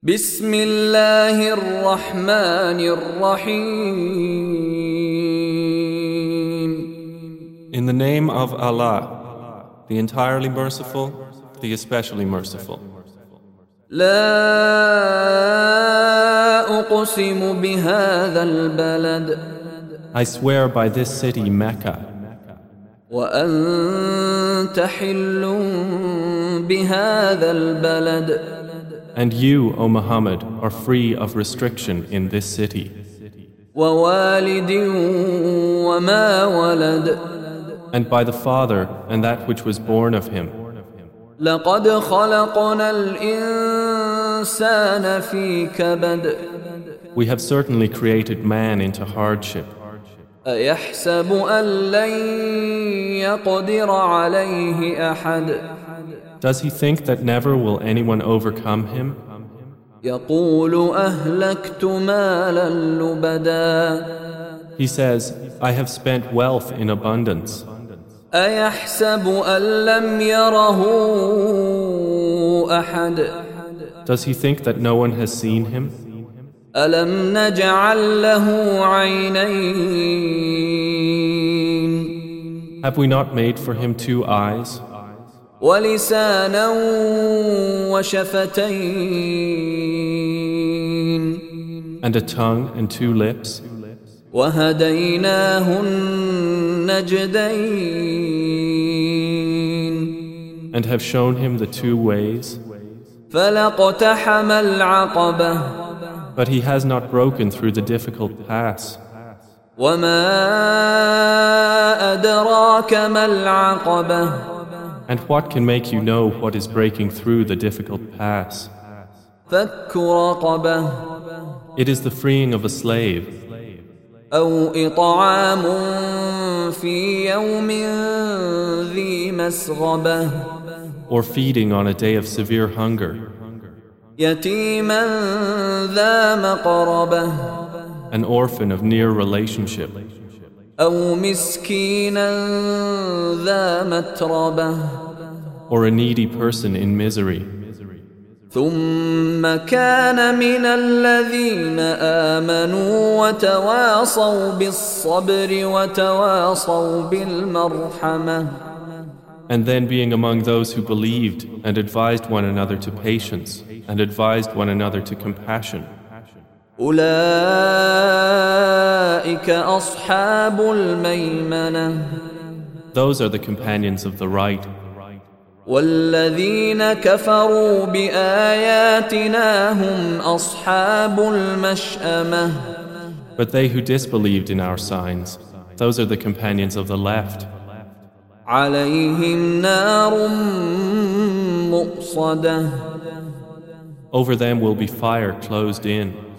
بسم الله الرحمن الرحيم. In the name of Allah, the entirely merciful, the especially merciful. لا أقسم بهذا البلد I swear by this city, Mecca, وأنت حل بهذا البلد and you, O Muhammad, are free of restriction in this city, ووالد وما ولد and by the Father and that which was born of him. لقد خلقنا الإنسان في كبد We have certainly created man into hardship. أيحسب أن لن يقدر عليه أحد Does he think that never will anyone overcome him? يقول أهلكت مالا لبدا He says, I have spent wealth in abundance. أيحسب أن لم يره أحد Does he think that no one has seen him? ألم نجعل له عينين Have we not made for him 2 eyes, ولسانا وشفتين and a tongue and 2 lips, وهديناه النجدين and have shown him the 2 ways? فلاقتحم العقبة But he has not broken through the difficult pass. وما أدراك ما العقبة And what can make you know what is breaking through the difficult pass? فك رقبة It is the freeing of a slave, أو إطعام في يوم ذي مسغبة or feeding on a day of severe hunger, يتيما ذا مقربة an orphan of near relationship, أو مسكينا ذا متربة or a needy person in misery. ثم كان من الذين آمنوا وتواصوا بالصبر وتواصوا بالمرحمة And then being among those who believed and advised one another to patience and advised one another to compassion. أولئك أصحاب الميمنة Those are the companions of the right. والذين كفروا بآياتنا هم أصحاب المشأمة But they who disbelieved in our signs, those are the companions of the left. عليهم نار مؤصدة Over them will be fire closed in.